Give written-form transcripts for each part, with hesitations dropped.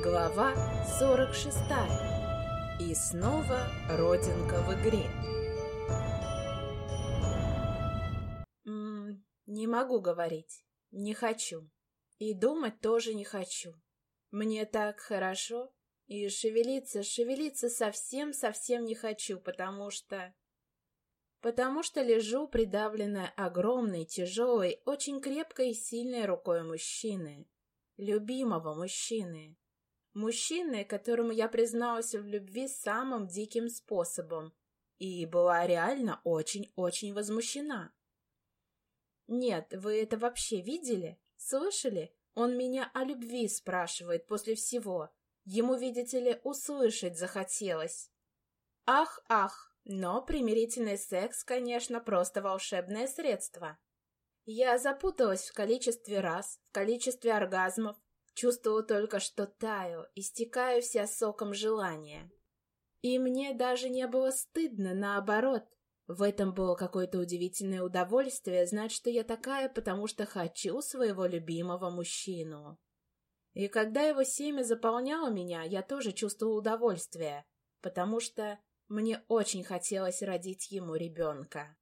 Глава 46. И снова родинка в игре. Не могу говорить. Не хочу. И думать тоже не хочу. Мне так хорошо. И шевелиться совсем не хочу, потому что лежу, придавленная огромной, тяжелой, очень крепкой и сильной рукой мужчины. Любимого мужчины. Мужчины, которому я призналась в любви самым диким способом. И была реально очень-очень возмущена. Нет, вы это вообще видели? Слышали? Он меня о любви спрашивает после всего. Ему, видите ли, услышать захотелось. Ах, но примирительный секс, конечно, просто волшебное средство. Я запуталась в количестве раз, в количестве оргазмов, чувствовала только, что таю, истекаю вся соком желания. И мне даже не было стыдно, наоборот. В этом было какое-то удивительное удовольствие знать, что я такая, потому что хочу своего любимого мужчину. И когда его семя заполняло меня, я тоже чувствовала удовольствие, потому что мне очень хотелось родить ему ребенка.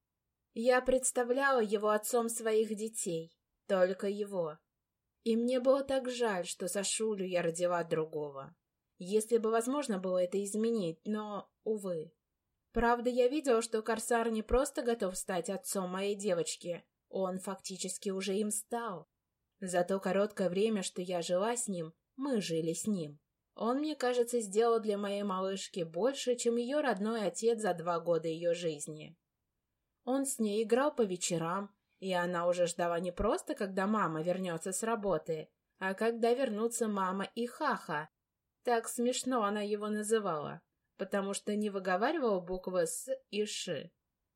Я представляла его отцом своих детей, только его. И мне было так жаль, что Сашулю я родила другого. Если бы возможно было это изменить, но, увы. Правда, я видела, что Корсар не просто готов стать отцом моей девочки, он фактически уже им стал. За то короткое время, что я жила с ним, мы жили с ним. Он, мне кажется, сделал для моей малышки больше, чем ее родной отец за 2 года ее жизни. Он с ней играл по вечерам, и она уже ждала не просто, когда мама вернется с работы, а когда вернутся мама и Хаха. Так смешно она его называла, потому что не выговаривала буквы «с» и «ш».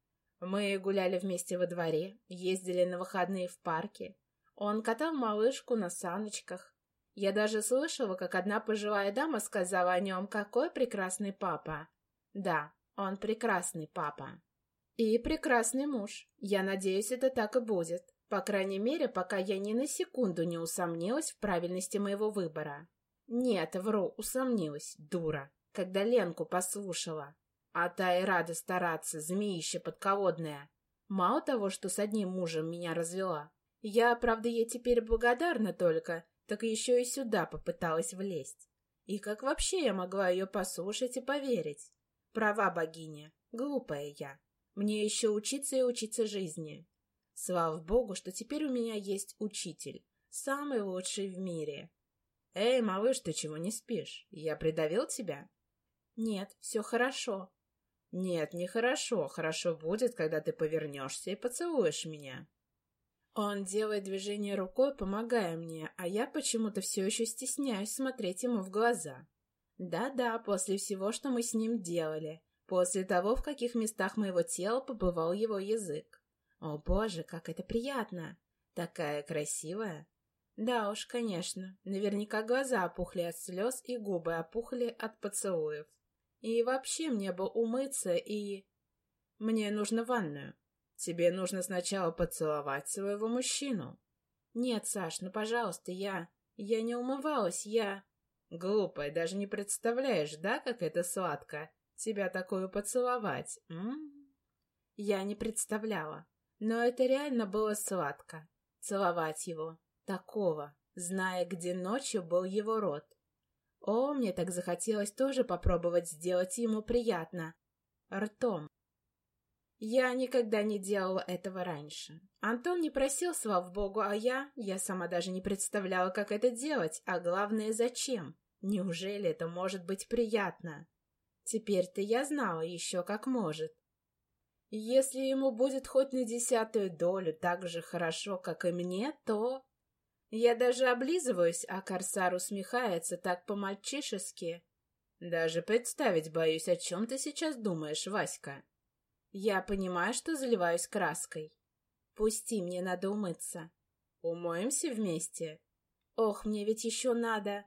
Мы гуляли вместе во дворе, ездили на выходные в парке. Он катал малышку на саночках. Я даже слышала, как одна пожилая дама сказала о нем, какой прекрасный папа. Да, он прекрасный папа. И прекрасный муж. Я надеюсь, это так и будет. По крайней мере, пока я ни на секунду не усомнилась в правильности моего выбора. Нет, вру, усомнилась, дура, когда Ленку послушала. А та и рада стараться, змеище подколодное. Мало того, что с одним мужем меня развела. Я, правда, ей теперь благодарна только, так еще и сюда попыталась влезть. И как вообще я могла ее послушать и поверить? Права богиня, глупая я. Мне еще учиться и учиться жизни. Слава богу, что теперь у меня есть учитель, самый лучший в мире. Эй, малыш, ты чего не спишь? Я придавил тебя? Нет, все хорошо. Нет, не хорошо. Хорошо будет, когда ты повернешься и поцелуешь меня. Он делает движение рукой, помогая мне, а я почему-то все еще стесняюсь смотреть ему в глаза. Да-да, после всего, что мы с ним делали. После того, в каких местах моего тела побывал его язык. О боже, как это приятно! Такая красивая! Да уж, конечно, наверняка глаза опухли от слез и губы опухли от поцелуев. И вообще мне бы умыться и... Мне нужно ванную. Тебе нужно сначала поцеловать своего мужчину. Нет, Саш, ну пожалуйста, я не умывалась, Глупая, даже не представляешь, да, как это сладко? Тебя такую поцеловать. Я не представляла. Но это реально было сладко. Целовать его. Такого. Зная, где ночью был его рот. О, мне так захотелось тоже попробовать сделать ему приятно. Ртом. Я никогда не делала этого раньше. Антон не просил, слава богу, а я сама даже не представляла, как это делать, а главное, зачем. Неужели это может быть приятно? Теперь-то я знала еще, как может. Если ему будет хоть на 10-ю долю так же хорошо, как и мне, то... Я даже облизываюсь, а Корсар усмехается так по-мальчишески. Даже представить боюсь, о чем ты сейчас думаешь, Васька. Я понимаю, что заливаюсь краской. Пусти, мне надо умыться. Умоемся вместе? Ох, мне ведь еще надо...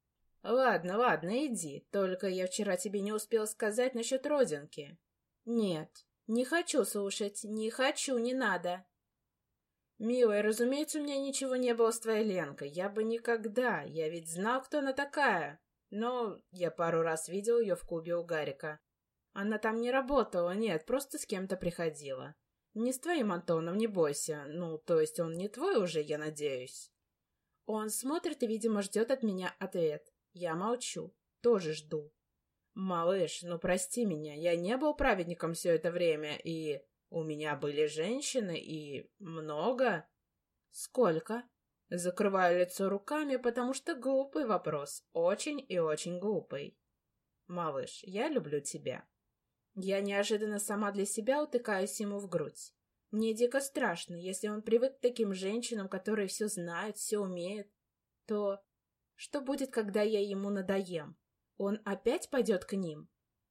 Ладно, иди, только я вчера тебе не успел сказать насчет родинки. Нет, не хочу слушать, не хочу, не надо. «Милая, разумеется, у меня ничего не было с твоей Ленкой. Я бы никогда. Я ведь знал, кто она такая. Но я пару раз видел ее в клубе у Гарика. Она там не работала, нет, просто с кем-то приходила. Не с твоим Антоном, не бойся. Ну, то есть он не твой уже, я надеюсь». Он смотрит и, видимо, ждет от меня ответ. Я молчу. Тоже жду. «Малыш, ну прости меня, я не был праведником все это время, и... У меня были женщины, и... много...» «Сколько?» Закрываю лицо руками, потому что глупый вопрос. Очень и очень глупый. «Малыш, я люблю тебя». Я неожиданно сама для себя утыкаюсь ему в грудь. Мне дико страшно, если он привык к таким женщинам, которые все знают, все умеют, то что будет, когда я ему надоем? Он опять пойдет к ним?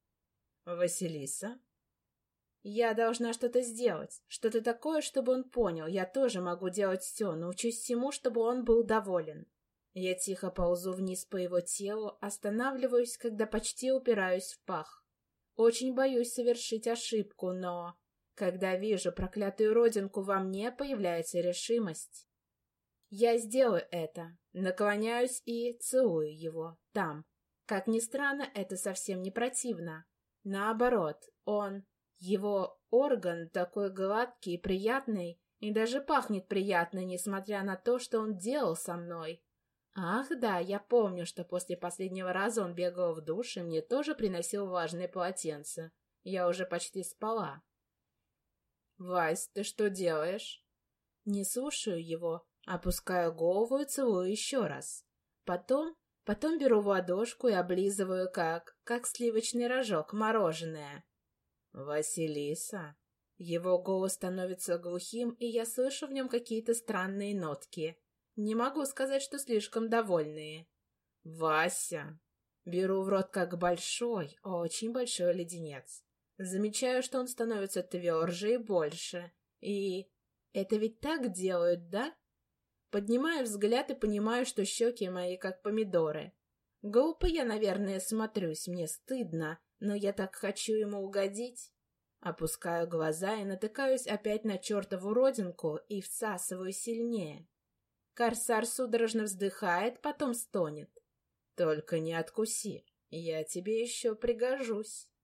«Василиса?» Я должна что-то сделать, что-то такое, чтобы он понял. Я тоже могу делать все, научусь всему, чтобы он был доволен. Я тихо ползу вниз по его телу, останавливаюсь, когда почти упираюсь в пах. Очень боюсь совершить ошибку, но... Когда вижу проклятую родинку во мне, появляется решимость. Я сделаю это, наклоняюсь и целую его там. Как ни странно, это совсем не противно. Наоборот, его орган такой гладкий и приятный, и даже пахнет приятно, несмотря на то, что он делал со мной. Ах да, я помню, что после последнего раза он бегал в душ, и мне тоже приносил влажные полотенца. Я уже почти спала. «Вась, ты что делаешь?» Не слушаю его, опускаю голову и целую еще раз. Потом беру в ладошку и облизываю, как сливочный рожок, мороженое. «Василиса?» Его голос становится глухим, и я слышу в нем какие-то странные нотки. Не могу сказать, что слишком довольные. «Вася!» Беру в рот как большой, очень большой леденец. Замечаю, что он становится тверже и больше. И это ведь так делают, да? Поднимаю взгляд и понимаю, что щеки мои как помидоры. Глупо я, наверное, смотрюсь, мне стыдно, но я так хочу ему угодить. Опускаю глаза и натыкаюсь опять на чертову родинку и всасываю сильнее. Корсар судорожно вздыхает, потом стонет. «Только не откуси, я тебе еще пригожусь».